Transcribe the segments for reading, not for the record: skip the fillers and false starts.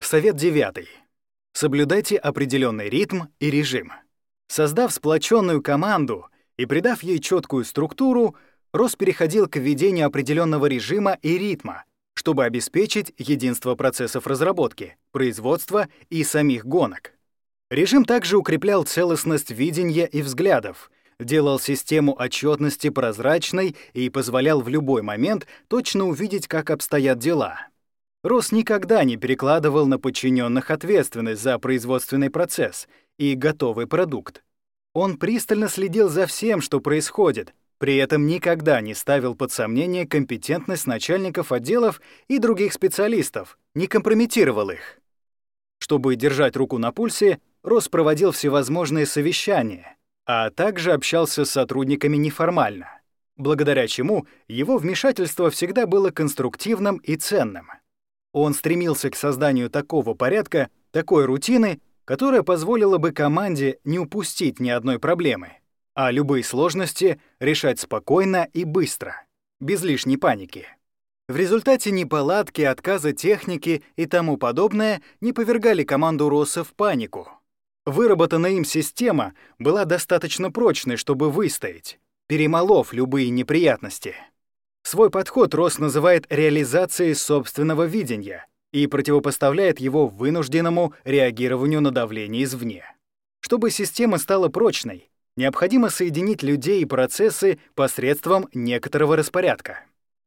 Совет 9. Соблюдайте определенный ритм и режим. Создав сплоченную команду и придав ей четкую структуру, Росс переходил к введению определенного режима и ритма, чтобы обеспечить единство процессов разработки, производства и самих гонок. Режим также укреплял целостность видения и взглядов, делал систему отчетности прозрачной и позволял в любой момент точно увидеть, как обстоят дела. Росс никогда не перекладывал на подчиненных ответственность за производственный процесс и готовый продукт. Он пристально следил за всем, что происходит, при этом никогда не ставил под сомнение компетентность начальников отделов и других специалистов, не компрометировал их. Чтобы держать руку на пульсе, Росс проводил всевозможные совещания, а также общался с сотрудниками неформально, благодаря чему его вмешательство всегда было конструктивным и ценным. Он стремился к созданию такого порядка, такой рутины, которая позволила бы команде не упустить ни одной проблемы, а любые сложности решать спокойно и быстро, без лишней паники. В результате неполадки, отказа техники и тому подобное не повергали команду Росса в панику. Выработанная им система была достаточно прочной, чтобы выстоять, перемолов любые неприятности. Свой подход Росс называет реализацией собственного видения и противопоставляет его вынужденному реагированию на давление извне. Чтобы система стала прочной, необходимо соединить людей и процессы посредством некоторого распорядка.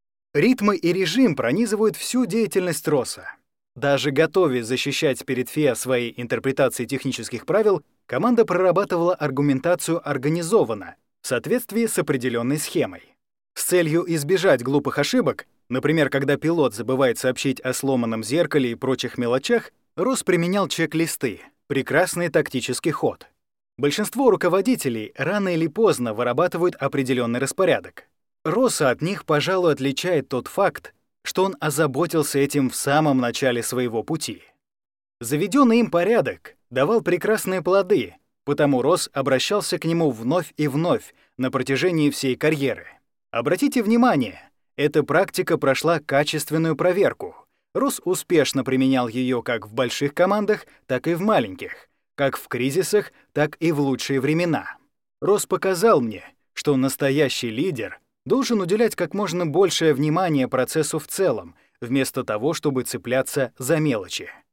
Ритмы и режим пронизывают всю деятельность Росса. Даже готовясь защищать перед ФИА свои интерпретации технических правил, команда прорабатывала аргументацию организованно, в соответствии с определенной схемой. С целью избежать глупых ошибок, например, когда пилот забывает сообщить о сломанном зеркале и прочих мелочах, Росс применял чек-листы, прекрасный тактический ход. Большинство руководителей рано или поздно вырабатывают определенный распорядок. Росса от них, пожалуй, отличает тот факт, что он озаботился этим в самом начале своего пути. Заведенный им порядок давал прекрасные плоды, потому Росс обращался к нему вновь и вновь на протяжении всей карьеры. Обратите внимание, эта практика прошла качественную проверку. Росс успешно применял ее как в больших командах, так и в маленьких, как в кризисах, так и в лучшие времена. Росс показал мне, что настоящий лидер должен уделять как можно большее внимание процессу в целом, вместо того, чтобы цепляться за мелочи.